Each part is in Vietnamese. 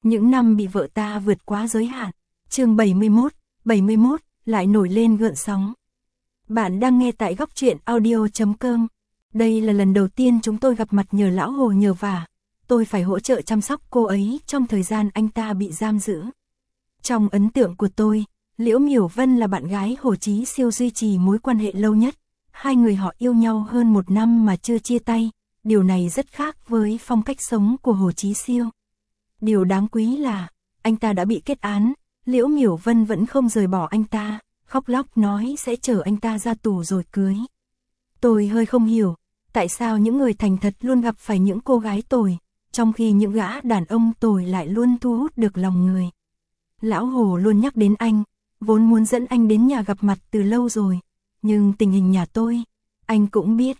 Những năm bị vợ ta vượt quá giới hạn. Chương 71, lại nổi lên gợn sóng. Bạn đang nghe tại góc truyện audio.com. Đây là lần đầu tiên chúng tôi gặp mặt nhờ lão Hồ nhờ vả. Tôi phải hỗ trợ chăm sóc cô ấy trong thời gian anh ta bị giam giữ. Trong ấn tượng của tôi, Liễu Miểu Vân là bạn gái Hồ Chí Siêu duy trì mối quan hệ lâu nhất. Hai người họ yêu nhau hơn 1 năm mà chưa chia tay. Điều này rất khác với phong cách sống của Hồ Chí Siêu. Điều đáng quý là, anh ta đã bị kết án, Liễu Miểu Vân vẫn không rời bỏ anh ta, khóc lóc nói sẽ chở anh ta ra tù rồi cưới. Tôi hơi không hiểu, tại sao những người thành thật luôn gặp phải những cô gái tồi, trong khi những gã đàn ông tồi lại luôn thu hút được lòng người. Lão Hồ luôn nhắc đến anh, vốn muốn dẫn anh đến nhà gặp mặt từ lâu rồi, nhưng tình hình nhà tôi, anh cũng biết.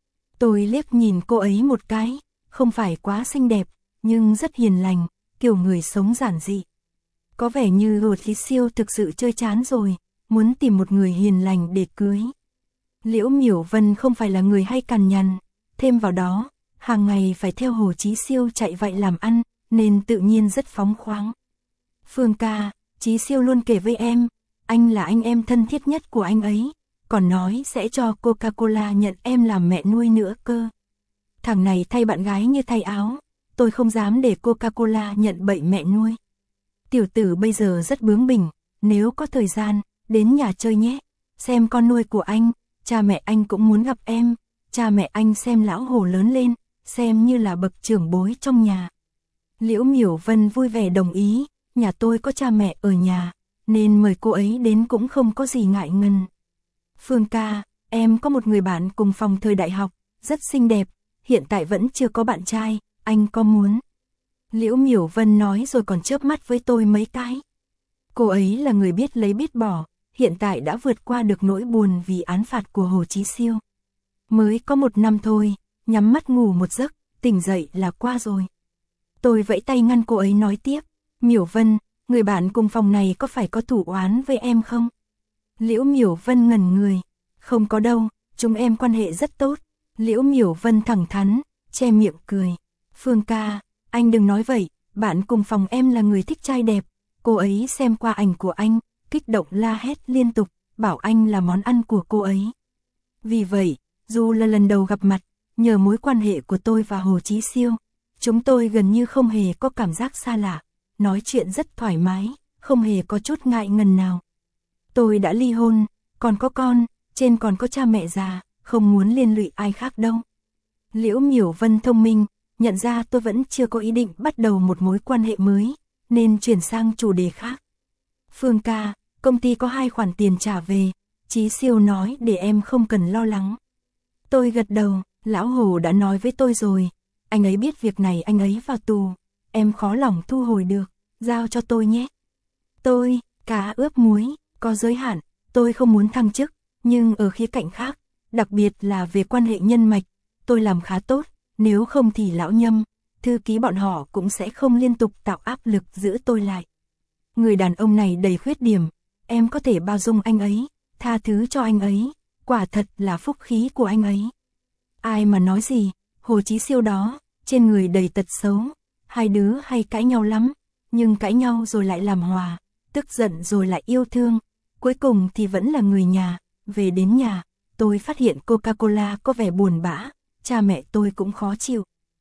Tôi liếc nhìn cô ấy một cái, không phải quá xinh đẹp, nhưng rất hiền lành, kiểu người sống giản dị. Có vẻ như Hồ Chí Siêu thực sự chơi chán rồi, muốn tìm một người hiền lành để cưới. Liễu Miểu Vân không phải là người hay cằn nhằn, thêm vào đó, hàng ngày phải theo Hồ Chí Siêu chạy vậy làm ăn, nên tự nhiên rất phóng khoáng. Phương ca, Chí Siêu luôn kể với em, anh là anh em thân thiết nhất của anh ấy, còn nói sẽ cho Coca-Cola nhận em làm mẹ nuôi nữa cơ. Thằng này thay bạn gái như thay áo, tôi không dám để Coca-Cola nhận bậy mẹ nuôi. Tiểu tử bây giờ rất bướng bỉnh, nếu có thời gian, đến nhà chơi nhé, xem con nuôi của anh, cha mẹ anh cũng muốn gặp em, cha mẹ anh xem lão Hồ lớn lên, xem như là bậc trưởng bối trong nhà. Liễu Miểu Vân vui vẻ đồng ý, nhà tôi có cha mẹ ở nhà, nên mời cô ấy đến cũng không có gì ngại ngần. Phương ca, em có một người bạn cùng phòng thời đại học, rất xinh đẹp, hiện tại vẫn chưa có bạn trai, anh có muốn? Liễu Miểu Vân nói rồi còn chớp mắt với tôi mấy cái. Cô ấy là người biết lấy biết bỏ, hiện tại đã vượt qua được nỗi buồn vì án phạt của Hồ Chí Siêu. Mới có 1 năm thôi, nhắm mắt ngủ một giấc, tỉnh dậy là qua rồi. Tôi vẫy tay ngăn cô ấy nói tiếp, Miểu Vân, người bạn cùng phòng này có phải có thủ oán với em không? Liễu Miểu Vân ngẩn người, không có đâu, chúng em quan hệ rất tốt. Liễu Miểu Vân thẳng thắn, che miệng cười. Phương ca, anh đừng nói vậy, bạn cùng phòng em là người thích trai đẹp. Cô ấy xem qua ảnh của anh, kích động la hét liên tục, bảo anh là món ăn của cô ấy. Vì vậy, dù là lần đầu gặp mặt, nhờ mối quan hệ của tôi và Hồ Chí Siêu, chúng tôi gần như không hề có cảm giác xa lạ, nói chuyện rất thoải mái, không hề có chút ngại ngần nào. Tôi đã ly hôn, còn có con, trên còn có cha mẹ già, không muốn liên lụy ai khác đâu. Liễu Miểu Vân thông minh, nhận ra tôi vẫn chưa có ý định bắt đầu một mối quan hệ mới, nên chuyển sang chủ đề khác. Phương ca, công ty có 2 khoản tiền trả về, Chí Siêu nói để em không cần lo lắng. Tôi gật đầu, lão Hồ đã nói với tôi rồi, anh ấy biết việc này anh ấy vào tù, em khó lòng thu hồi được, giao cho tôi nhé. Tôi, cá ướp muối, có giới hạn, tôi không muốn thăng chức, nhưng ở khía cạnh khác, đặc biệt là về quan hệ nhân mạch, tôi làm khá tốt, nếu không thì lão Nhâm, thư ký bọn họ cũng sẽ không liên tục tạo áp lực giữ tôi lại. Người đàn ông này đầy khuyết điểm, em có thể bao dung anh ấy, tha thứ cho anh ấy, quả thật là phúc khí của anh ấy. Ai mà nói gì, Hồ Chí Siêu đó, trên người đầy tật xấu, hai đứa hay cãi nhau lắm, nhưng cãi nhau rồi lại làm hòa, tức giận rồi lại yêu thương, cuối cùng thì vẫn là người nhà. Về đến nhà, tôi phát hiện Coca-Cola có vẻ buồn bã, cha mẹ tôi cũng khó chịu.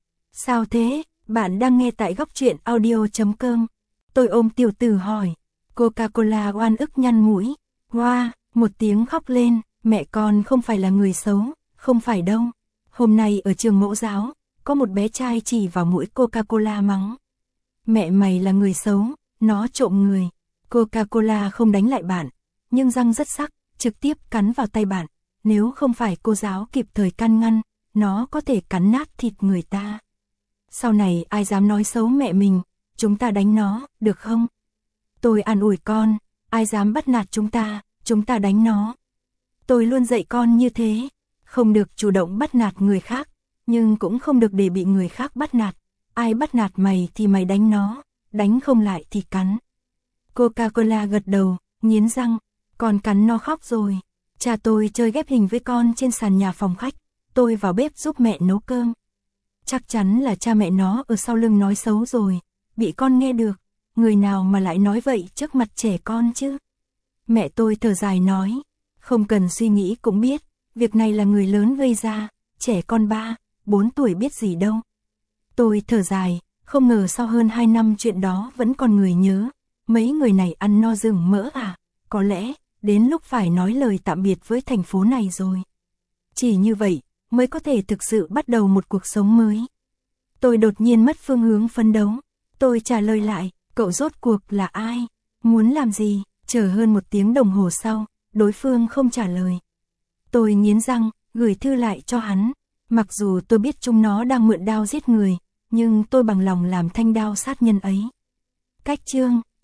Sao thế, bạn đang nghe tại góc truyện audio.com. Tôi ôm tiểu tử hỏi, Coca-Cola oan ức nhăn mũi, hoa, một tiếng khóc lên, mẹ con không phải là người xấu, không phải đâu. Hôm nay ở trường mẫu giáo, có một bé trai chỉ vào mũi Coca-Cola mắng. Mẹ mày là người xấu, nó trộm người. Coca-Cola không đánh lại bạn, nhưng răng rất sắc, trực tiếp cắn vào tay bạn. Nếu không phải cô giáo kịp thời can ngăn, nó có thể cắn nát thịt người ta. Sau này ai dám nói xấu mẹ mình, chúng ta đánh nó, được không? Tôi an ủi con, ai dám bắt nạt chúng ta đánh nó. Tôi luôn dạy con như thế, không được chủ động bắt nạt người khác, nhưng cũng không được để bị người khác bắt nạt. Ai bắt nạt mày thì mày đánh nó, đánh không lại thì cắn. Coca-Cola gật đầu, nghiến răng, con cắn nó khóc rồi. Cha tôi chơi ghép hình với con trên sàn nhà phòng khách, tôi vào bếp giúp mẹ nấu cơm. Chắc chắn là cha mẹ nó ở sau lưng nói xấu rồi, bị con nghe được, người nào mà lại nói vậy trước mặt trẻ con chứ? Mẹ tôi thở dài nói, không cần suy nghĩ cũng biết, việc này là người lớn gây ra, trẻ con 3, 4 tuổi biết gì đâu. Tôi thở dài, không ngờ sau hơn 2 năm chuyện đó vẫn còn người nhớ, mấy người này ăn no rừng mỡ à, có lẽ, đến lúc phải nói lời tạm biệt với thành phố này rồi. Chỉ như vậy, mới có thể thực sự bắt đầu một cuộc sống mới. Tôi đột nhiên mất phương hướng phấn đấu, tôi trả lời lại, cậu rốt cuộc là ai, muốn làm gì, chờ hơn 1 tiếng đồng hồ sau, đối phương không trả lời. Tôi nghiến răng, gửi thư lại cho hắn, mặc dù tôi biết chúng nó đang mượn đao giết người, nhưng tôi bằng lòng làm thanh đao sát nhân ấy. Cách chương